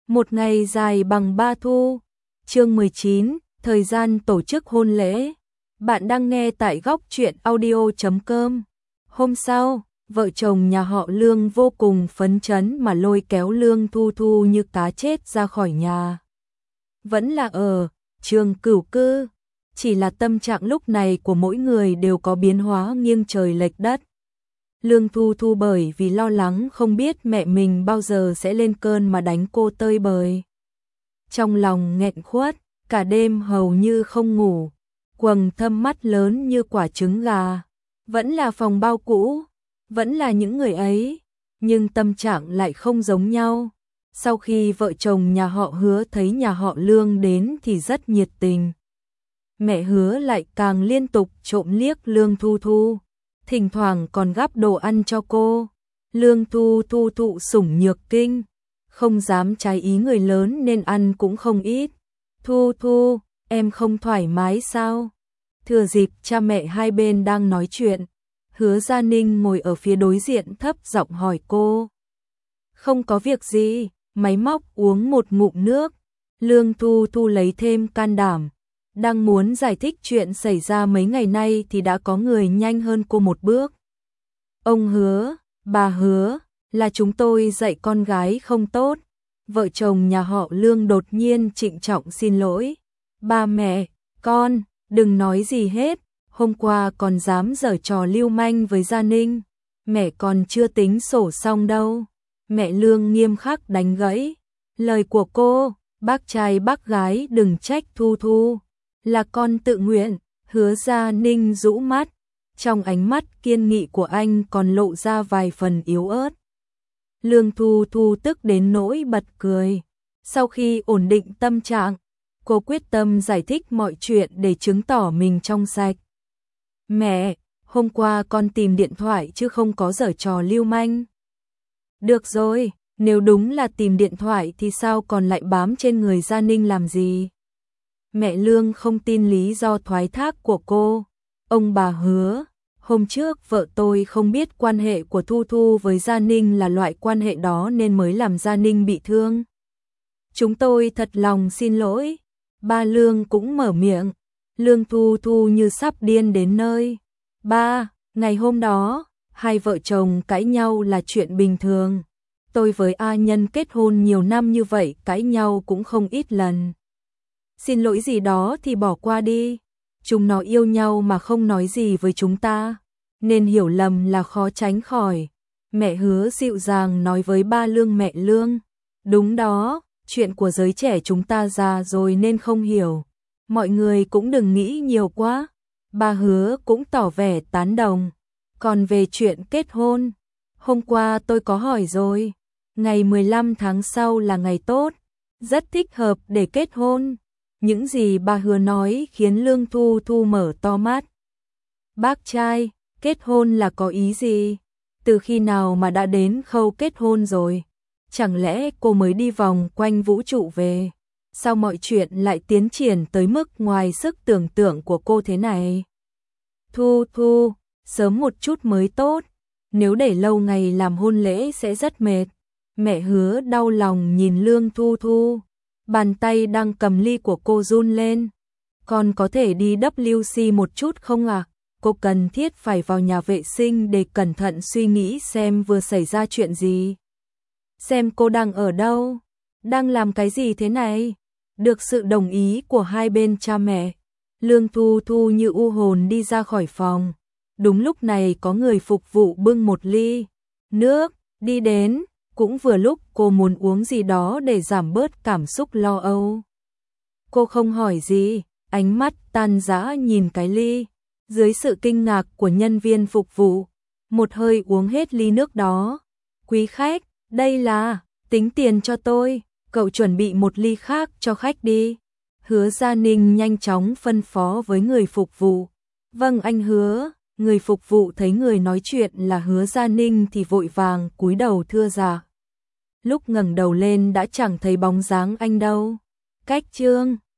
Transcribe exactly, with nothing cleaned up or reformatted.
Một ngày dài bằng ba thu. Chương mười chín, thời gian tổ chức hôn lễ. Bạn đang nghe tại góc truyện audio chấm com. Hôm sau, vợ chồng nhà họ Lương vô cùng phấn chấn mà lôi kéo Lương Thu Thu như cá chết ra khỏi nhà. Vẫn là ở trường cửu cư, chỉ là tâm trạng lúc này của mỗi người đều có biến hóa nghiêng trời lệch đất. Lương Thu Thu bởi vì lo lắng không biết mẹ mình bao giờ sẽ lên cơn mà đánh cô tơi bời. Trong lòng nghẹn khuất, cả đêm hầu như không ngủ, quầng thâm mắt lớn như quả trứng gà. Vẫn là phòng bao cũ, vẫn là những người ấy, nhưng tâm trạng lại không giống nhau. Sau khi vợ chồng nhà họ Hứa thấy nhà họ Lương đến thì rất nhiệt tình. Mẹ Hứa lại càng liên tục trộm liếc Lương Thu Thu, thỉnh thoảng còn gắp đồ ăn cho cô. Lương Thu Thu thụ sủng nhược kinh, không dám trái ý người lớn nên ăn cũng không ít. Thu Thu, em không thoải mái sao? Thừa dịp cha mẹ hai bên đang nói chuyện, Hứa Gia Ninh ngồi ở phía đối diện thấp giọng hỏi cô. Không có việc gì, máy móc uống một ngụm nước. Lương Thu Thu lấy thêm can đảm, đang muốn giải thích chuyện xảy ra mấy ngày nay thì đã có người nhanh hơn cô một bước. Ông Hứa, bà Hứa, là chúng tôi dạy con gái không tốt. Vợ chồng nhà họ Lương đột nhiên trịnh trọng xin lỗi. Ba mẹ, con, đừng nói gì hết, hôm qua còn dám giở trò lưu manh với Gia Ninh. Mẹ còn chưa tính sổ xong đâu. Mẹ Lương nghiêm khắc đánh gãy lời của cô. Bác trai bác gái đừng trách Thu Thu, là con tự nguyện. Hứa Gia Ninh rũ mắt, trong ánh mắt kiên nghị của anh còn lộ ra vài phần yếu ớt. Lương Thu Thu tức đến nỗi bật cười. Sau khi ổn định tâm trạng, cô quyết tâm giải thích mọi chuyện để chứng tỏ mình trong sạch. Mẹ, hôm qua con tìm điện thoại chứ không có giở trò lưu manh. Được rồi, nếu đúng là tìm điện thoại thì sao còn lại bám trên người Gia Ninh làm gì? Mẹ Lương không tin lý do thoái thác của cô. Ông bà Hứa, hôm trước vợ tôi không biết quan hệ của Thu Thu với Gia Ninh là loại quan hệ đó nên mới làm Gia Ninh bị thương. Chúng tôi thật lòng xin lỗi. Ba Lương cũng mở miệng. Lương Thu Thu như sắp điên đến nơi. Ba, ngày hôm đó, hai vợ chồng cãi nhau là chuyện bình thường. Tôi với A Nhân kết hôn nhiều năm như vậy cãi nhau cũng không ít lần. Xin lỗi gì đó thì bỏ qua đi. Chúng nó yêu nhau mà không nói gì với chúng ta, nên hiểu lầm là khó tránh khỏi. Mẹ Hứa dịu dàng nói với ba Lương. Mẹ Lương, đúng đó, chuyện của giới trẻ chúng ta già rồi nên không hiểu. Mọi người cũng đừng nghĩ nhiều quá. Ba Hứa cũng tỏ vẻ tán đồng. Còn về chuyện kết hôn, hôm qua tôi có hỏi rồi. Ngày mười lăm tháng sau là ngày tốt, rất thích hợp để kết hôn. Những gì bà Hứa nói khiến Lương Thu Thu mở to mắt. Bác trai, kết hôn là có ý gì? Từ khi nào mà đã đến khâu kết hôn rồi? Chẳng lẽ cô mới đi vòng quanh vũ trụ về? Sao mọi chuyện lại tiến triển tới mức ngoài sức tưởng tượng của cô thế này? Thu Thu, sớm một chút mới tốt. Nếu để lâu ngày làm hôn lễ sẽ rất mệt. Mẹ Hứa đau lòng nhìn Lương Thu Thu. Bàn tay đang cầm ly của cô run lên. Con có thể đi W C một chút không ạ? À? Cô cần thiết phải vào nhà vệ sinh để cẩn thận suy nghĩ xem vừa xảy ra chuyện gì. Xem cô đang ở đâu? Đang làm cái gì thế này? Được sự đồng ý của hai bên cha mẹ, Lương Thu Thu như u hồn đi ra khỏi phòng. Đúng lúc này có người phục vụ bưng một ly nước đi đến. Cũng vừa lúc cô muốn uống gì đó để giảm bớt cảm xúc lo âu. Cô không hỏi gì, ánh mắt tan rã nhìn cái ly. Dưới sự kinh ngạc của nhân viên phục vụ, một hơi uống hết ly nước đó. Quý khách, đây là, tính tiền cho tôi, cậu chuẩn bị một ly khác cho khách đi. Hứa Gia Ninh nhanh chóng phân phó với người phục vụ. Vâng anh Hứa. Người phục vụ thấy người nói chuyện là Hứa Gia Ninh thì vội vàng cúi đầu thưa dạ. Lúc ngẩng đầu lên đã chẳng thấy bóng dáng anh đâu. Cách chương